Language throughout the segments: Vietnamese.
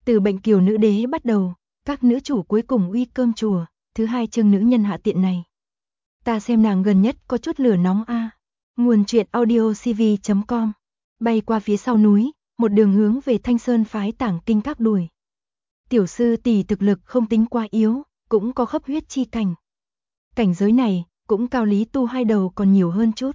Từ bệnh kiều nữ đế bắt đầu, các nữ chủ cuối cùng uy cơm chùa, thứ hai chương nữ nhân hạ tiện này. Ta xem nàng gần nhất có chút lửa nóng a. Nguồn truyện audio cv.com. Bay qua phía sau núi, một đường hướng về Thanh Sơn phái Tảng Kinh Các đuổi. Tiểu sư tỷ thực lực không tính quá yếu, cũng có khắp huyết chi cảnh. Cảnh giới này, cũng cao Lý Tu hai đầu còn nhiều hơn chút.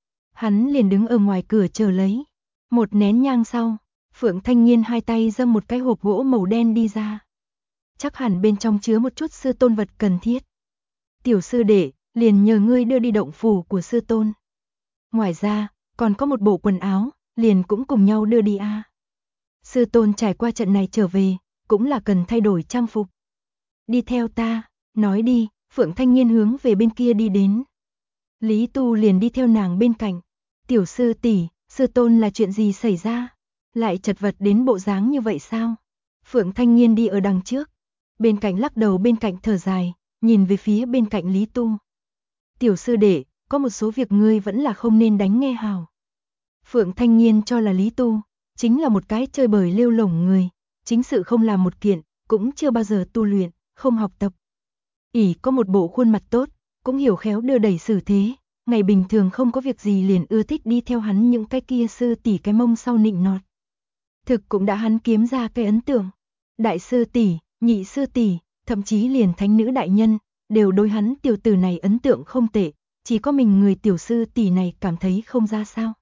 Hắn liền đứng ở ngoài cửa chờ lấy. Một nén nhang sau, Phượng Thanh Nhiên hai tay dâng một cái hộp gỗ màu đen đi ra. Chắc hẳn bên trong chứa một chút sư tôn vật cần thiết. Tiểu sư đệ, liền nhờ ngươi đưa đi động phủ của sư tôn. Ngoài ra, còn có một bộ quần áo, liền cũng cùng nhau đưa đi a. Sư tôn trải qua trận này trở về, cũng là cần thay đổi trang phục. Đi theo ta, nói đi, Phượng Thanh Nhiên hướng về bên kia đi đến. Lý Tu liền đi theo nàng bên cạnh. Tiểu sư tỷ, sư tôn là chuyện gì xảy ra? Lại chật vật đến bộ dáng như vậy sao? Phượng Thanh Nhiên đi ở đằng trước, bên cạnh lắc đầu bên cạnh thở dài, nhìn về phía bên cạnh Lý Tu. Tiểu sư đệ, có một số việc ngươi vẫn là không nên đánh nghe hào. Phượng Thanh Nhiên cho là Lý Tu chính là một cái chơi bời lêu lổng người, chính sự không làm một kiện, cũng chưa bao giờ tu luyện, không học tập. Ỷ có một bộ khuôn mặt tốt, cũng hiểu khéo đưa đẩy xử thế, ngày bình thường không có việc gì liền ưa thích đi theo hắn những cái kia sư tỷ cái mông sau nịnh nọt. Thực cũng đã hắn kiếm ra cái ấn tượng. Đại sư tỷ, nhị sư tỷ, thậm chí liền thánh nữ đại nhân, đều đối hắn tiểu tử này ấn tượng không tệ, chỉ có mình người tiểu sư tỷ này cảm thấy không ra sao.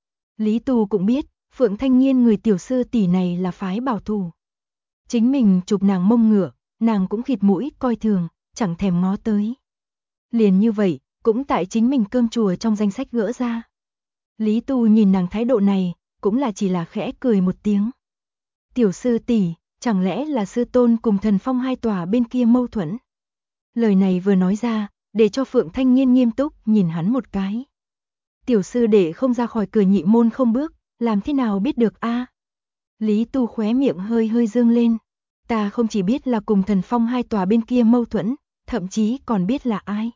Lý Tu cũng biết, Phượng Thanh Nhiên người tiểu sư tỷ này là phái bảo thủ. Chính mình chụp nàng mông ngựa, nàng cũng khịt mũi coi thường, chẳng thèm ngó tới. Liền như vậy, cũng tại chính mình cơm chùa trong danh sách gỡ ra. Lý Tu nhìn nàng thái độ này, cũng là chỉ là khẽ cười một tiếng. Tiểu sư tỷ, chẳng lẽ là sư tôn cùng Thần Phong hai tòa bên kia mâu thuẫn? Lời này vừa nói ra, để cho Phượng Thanh Nhiên nghiêm túc nhìn hắn một cái. Tiểu sư đệ không ra khỏi cửa nhị môn không bước, làm thế nào biết được a? Lý Tu khóe miệng hơi hơi dương lên. Ta không chỉ biết là cùng Thần Phong hai tòa bên kia mâu thuẫn, thậm chí còn biết là ai.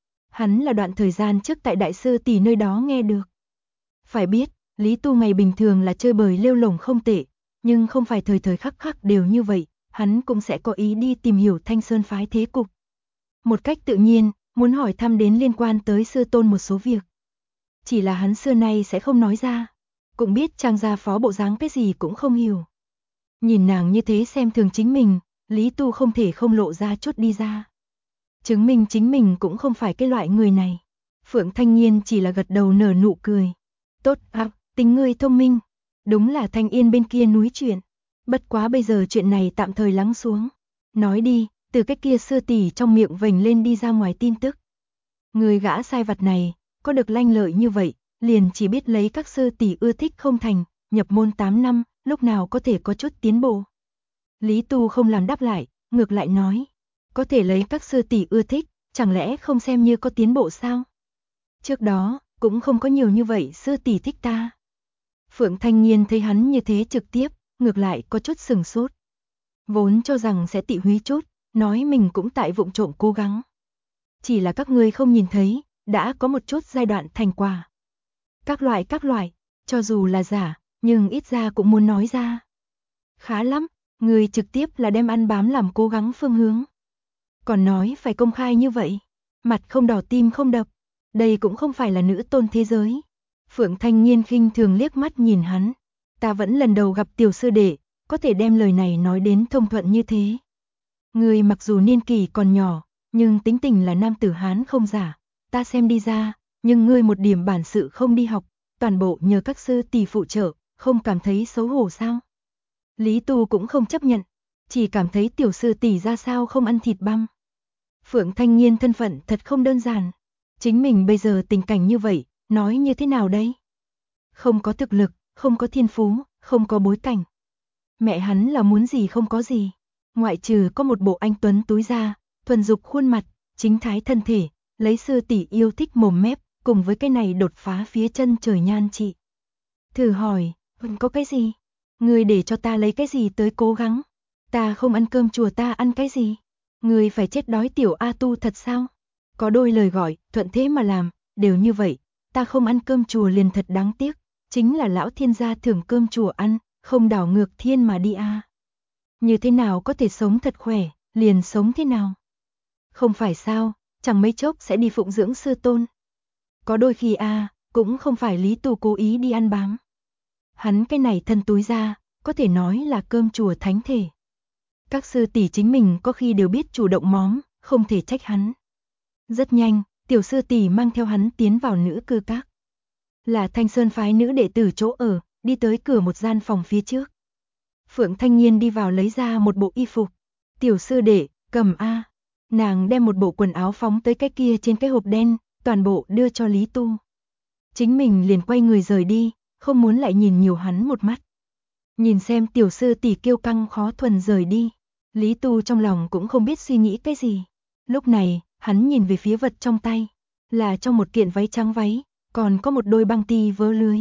Hắn là đoạn thời gian trước tại đại sư tỷ nơi đó nghe được. Phải biết, Lý Tu ngày bình thường là chơi bời lêu lổng không tệ, nhưng không phải thời thời khắc khắc đều như vậy, hắn cũng sẽ có ý đi tìm hiểu Thanh Sơn phái thế cục. Một cách tự nhiên, muốn hỏi thăm đến liên quan tới sư tôn một số việc. Chỉ là hắn xưa nay sẽ không nói ra, cũng biết trang gia phó bộ dáng cái gì cũng không hiểu. Nhìn nàng như thế xem thường chính mình, Lý Tu không thể không lộ ra chút đi ra. Chứng minh chính mình cũng không phải cái loại người này. Phượng Thanh Nhiên chỉ là gật đầu nở nụ cười. Tốt à, tính ngươi thông minh. Đúng là Thanh Yên bên kia núi chuyện. Bất quá bây giờ chuyện này tạm thời lắng xuống. Nói đi, từ cái kia sư tỷ trong miệng vểnh lên đi ra ngoài tin tức. Người gã sai vặt này, có được lanh lợi như vậy, liền chỉ biết lấy các sư tỷ ưa thích không thành, nhập môn 8 năm, lúc nào có thể có chút tiến bộ. Lý Tu không làm đáp lại, ngược lại nói. Có thể lấy các sư tỷ ưa thích, chẳng lẽ không xem như có tiến bộ sao? Trước đó, cũng không có nhiều như vậy sư tỷ thích ta. Phượng Thanh Nhiên thấy hắn như thế trực tiếp, ngược lại có chút sừng sốt. Vốn cho rằng sẽ tị húy chút, nói mình cũng tại vụng trộm cố gắng. Chỉ là các ngươi không nhìn thấy, đã có một chút giai đoạn thành quả. Các loại, cho dù là giả, nhưng ít ra cũng muốn nói ra. Khá lắm, người trực tiếp là đem ăn bám làm cố gắng phương hướng. Còn nói phải công khai như vậy, mặt không đỏ tim không đập, đây cũng không phải là nữ tôn thế giới. Phượng Thanh Nhiên khinh thường liếc mắt nhìn hắn, ta vẫn lần đầu gặp tiểu sư đệ, có thể đem lời này nói đến thông thuận như thế. Người mặc dù niên kỷ còn nhỏ, nhưng tính tình là nam tử Hán không giả, ta xem đi ra, nhưng ngươi một điểm bản sự không đi học, toàn bộ nhờ các sư tỷ phụ trợ, không cảm thấy xấu hổ sao? Lý Tu cũng không chấp nhận, chỉ cảm thấy tiểu sư tỷ ra sao không ăn thịt băm. Phượng Thanh Nhiên thân phận thật không đơn giản, chính mình bây giờ tình cảnh như vậy, nói như thế nào đây? Không có thực lực, không có thiên phú, không có bối cảnh. Mẹ hắn là muốn gì không có gì, ngoại trừ có một bộ anh tuấn túi da, thuần dục khuôn mặt, chính thái thân thể, lấy sư tỷ yêu thích mồm mép, cùng với cái này đột phá phía chân trời nhan trị. Thử hỏi, có cái gì? Người để cho ta lấy cái gì tới cố gắng? Ta không ăn cơm chùa ta ăn cái gì? Người phải chết đói tiểu A Tu thật sao? Có đôi lời gọi, thuận thế mà làm, đều như vậy, ta không ăn cơm chùa liền thật đáng tiếc, chính là lão thiên gia thưởng cơm chùa ăn, không đảo ngược thiên mà đi a. Như thế nào có thể sống thật khỏe, liền sống thế nào. Không phải sao, chẳng mấy chốc sẽ đi phụng dưỡng sư tôn. Có đôi khi cũng không phải Lý Tu cố ý đi ăn bám. Hắn cái này thân túi ra, có thể nói là cơm chùa thánh thể. Các sư tỷ chính mình có khi đều biết chủ động móm, không thể trách hắn. Rất nhanh, tiểu sư tỷ mang theo hắn tiến vào nữ cư các. Là Thanh Sơn phái nữ đệ tử chỗ ở, đi tới cửa một gian phòng phía trước. Phượng Thanh Nhiên đi vào lấy ra một bộ y phục. Tiểu sư đệ, cầm a. Nàng đem một bộ quần áo phóng tới cái kia trên cái hộp đen, toàn bộ đưa cho Lý Tu. Chính mình liền quay người rời đi, không muốn lại nhìn nhiều hắn một mắt. Nhìn xem tiểu sư tỷ kiêu căng khó thuần rời đi, Lý Tu trong lòng cũng không biết suy nghĩ cái gì. Lúc này, hắn nhìn về phía vật trong tay, là trong một kiện váy trắng váy, còn có một đôi băng ti vớ lưới.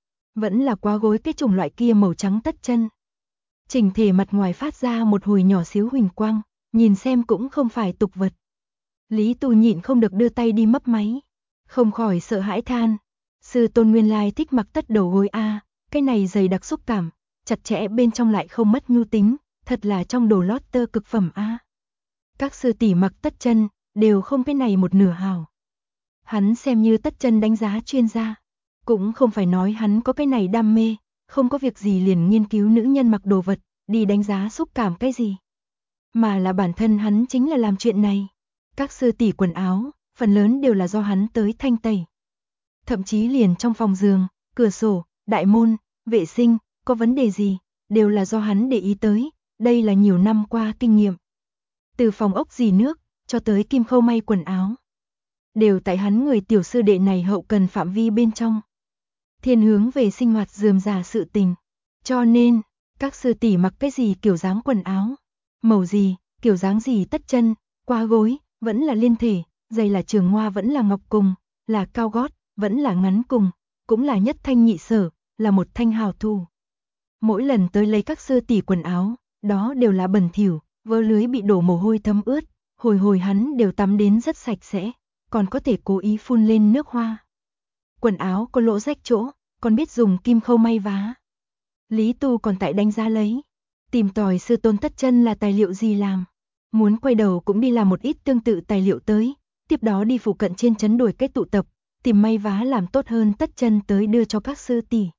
Vẫn là quá gối cái chủng loại kia màu trắng tất chân. Chỉnh thể mặt ngoài phát ra một hồi nhỏ xíu huỳnh quang, nhìn xem cũng không phải tục vật. Lý Tu nhịn không được đưa tay đi mấp máy, không khỏi sợ hãi than. Sư tôn nguyên lai thích mặc tất đầu gối cái này dày đặc xúc cảm, chặt chẽ bên trong lại không mất nhu tính, thật là trong đồ lót tơ cực phẩm Các sư tỷ mặc tất chân, đều không cái này một nửa hào. Hắn xem như tất chân đánh giá chuyên gia, cũng không phải nói hắn có cái này đam mê, không có việc gì liền nghiên cứu nữ nhân mặc đồ vật, đi đánh giá xúc cảm cái gì. Mà là bản thân hắn chính là làm chuyện này. Các sư tỷ quần áo, phần lớn đều là do hắn tới thanh tẩy. Thậm chí liền trong phòng giường, cửa sổ, đại môn, vệ sinh, có vấn đề gì, đều là do hắn để ý tới, đây là nhiều năm qua kinh nghiệm. Từ phòng ốc rỉ nước, cho tới kim khâu may quần áo. Đều tại hắn người tiểu sư đệ này hậu cần phạm vi bên trong. Thiên hướng về sinh hoạt rườm rà sự tình. Cho nên, các sư tỷ mặc cái gì kiểu dáng quần áo, màu gì, kiểu dáng gì tất chân, qua gối, vẫn là liên thể, giày là trường hoa vẫn là ngọc cùng, là cao gót, vẫn là ngắn cùng, cũng là nhất thanh nhị sở, là một thanh hào thu. Mỗi lần tới lấy các sư tỷ quần áo, đó đều là bẩn thỉu, vớ lưới bị đổ mồ hôi thấm ướt, hồi hắn đều tắm đến rất sạch sẽ, còn có thể cố ý phun lên nước hoa. Quần áo có lỗ rách chỗ, còn biết dùng kim khâu may vá. Lý Tu còn tại đánh giá lấy, tìm tòi sư tôn tất chân là tài liệu gì làm. Muốn quay đầu cũng đi làm một ít tương tự tài liệu tới, tiếp đó đi phụ cận trên trấn đổi cách tụ tập, tìm may vá làm tốt hơn tất chân tới đưa cho các sư tỷ.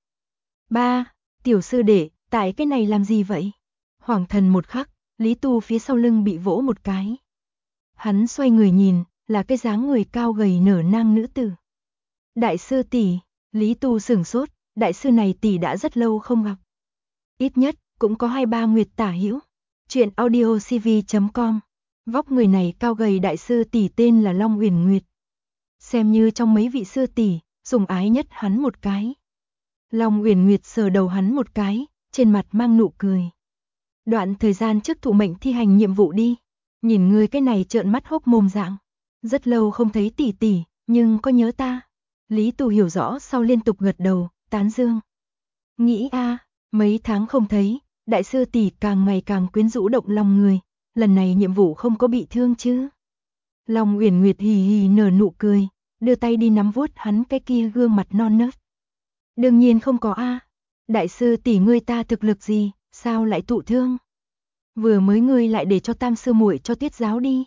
Tiểu sư đệ, tại cái này làm gì vậy? Hoảng thần một khắc, Lý Tu phía sau lưng bị vỗ một cái. Hắn xoay người nhìn, là cái dáng người cao gầy nở nang nữ tử. Đại sư tỷ, Lý Tu sửng sốt, đại sư này tỷ đã rất lâu không gặp. Ít nhất, cũng có 2-3 nguyệt tả hữu. Chuyện audiocv.com. Vóc người này cao gầy đại sư tỷ tên là Long Uyển Nguyệt. Xem như trong mấy vị sư tỷ, sủng ái nhất hắn một cái. Long Uyển Nguyệt sờ đầu hắn một cái, trên mặt mang nụ cười. Đoạn thời gian trước thụ mệnh thi hành nhiệm vụ đi, nhìn ngươi cái này trợn mắt hốc mồm dạng. Rất lâu không thấy tỷ tỷ, nhưng có nhớ ta? Lý Tu hiểu rõ sau liên tục gật đầu, tán dương. Nghĩ mấy tháng không thấy, đại sư tỷ càng ngày càng quyến rũ động lòng người, lần này nhiệm vụ không có bị thương chứ? Long Uyển Nguyệt hì hì nở nụ cười, đưa tay đi nắm vuốt hắn cái kia gương mặt non nớt. Đương nhiên không có đại sư tỷ ngươi ta thực lực gì, sao lại thụ thương? Vừa mới ngươi lại để cho tam sư muội cho tiết giáo đi.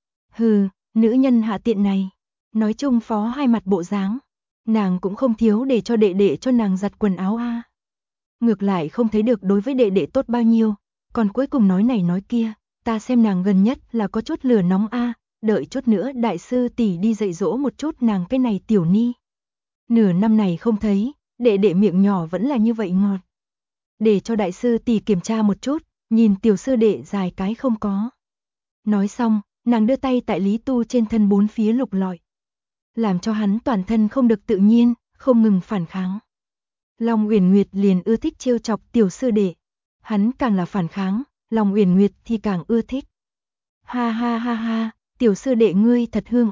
Hừ, nữ nhân hạ tiện này, nói chung phó hai mặt bộ dáng, nàng cũng không thiếu để cho đệ đệ cho nàng giặt quần áo Ngược lại không thấy được đối với đệ đệ tốt bao nhiêu, còn cuối cùng nói này nói kia, ta xem nàng gần nhất là có chút lửa nóng đợi chút nữa đại sư tỷ đi dạy dỗ một chút nàng cái này tiểu ni. Nửa năm này không thấy, đệ đệ miệng nhỏ vẫn là như vậy ngọt. Để cho đại sư tỷ kiểm tra một chút, nhìn tiểu sư đệ dài cái không có. Nói xong, nàng đưa tay tại Lý Tu trên thân bốn phía lục lọi, làm cho hắn toàn thân không được tự nhiên, không ngừng phản kháng. Long Uyển Nguyệt liền ưa thích trêu chọc tiểu sư đệ. Hắn càng là phản kháng, Long Uyển Nguyệt thì càng ưa thích. Ha ha ha ha, tiểu sư đệ ngươi thật hương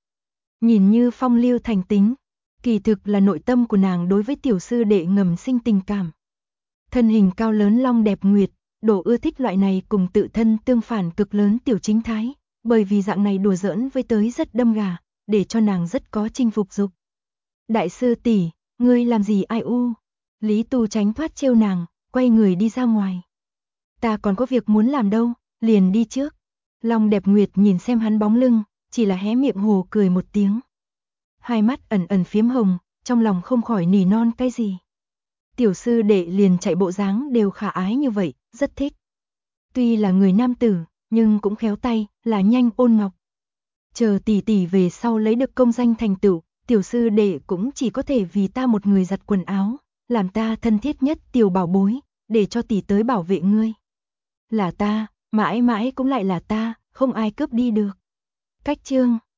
Nhìn như phong lưu thành tính, kỳ thực là nội tâm của nàng đối với tiểu sư đệ ngầm sinh tình cảm. Thân hình cao lớn long đẹp nguyệt, đồ ưa thích loại này cùng tự thân tương phản cực lớn tiểu chính thái, bởi vì dạng này đùa giỡn với tới rất đâm gà, để cho nàng rất có chinh phục dục. Đại sư tỷ, ngươi làm gì Lý Tu tránh thoát trêu nàng, quay người đi ra ngoài. Ta còn có việc muốn làm đâu, liền đi trước. Long Đẹp Nguyệt nhìn xem hắn bóng lưng, chỉ là hé miệng hồ cười một tiếng. Hai mắt ẩn ẩn phiếm hồng, trong lòng không khỏi nỉ non cái gì. Tiểu sư đệ liền chạy bộ dáng đều khả ái như vậy, rất thích. Tuy là người nam tử, nhưng cũng khéo tay, là nhanh ôn ngọc. Chờ tỷ tỷ về sau lấy được công danh thành tựu, tiểu sư đệ cũng chỉ có thể vì ta một người giặt quần áo, làm ta thân thiết nhất tiểu bảo bối, để cho tỷ tới bảo vệ ngươi. Là ta, mãi mãi cũng lại là ta, không ai cướp đi được. Cách chương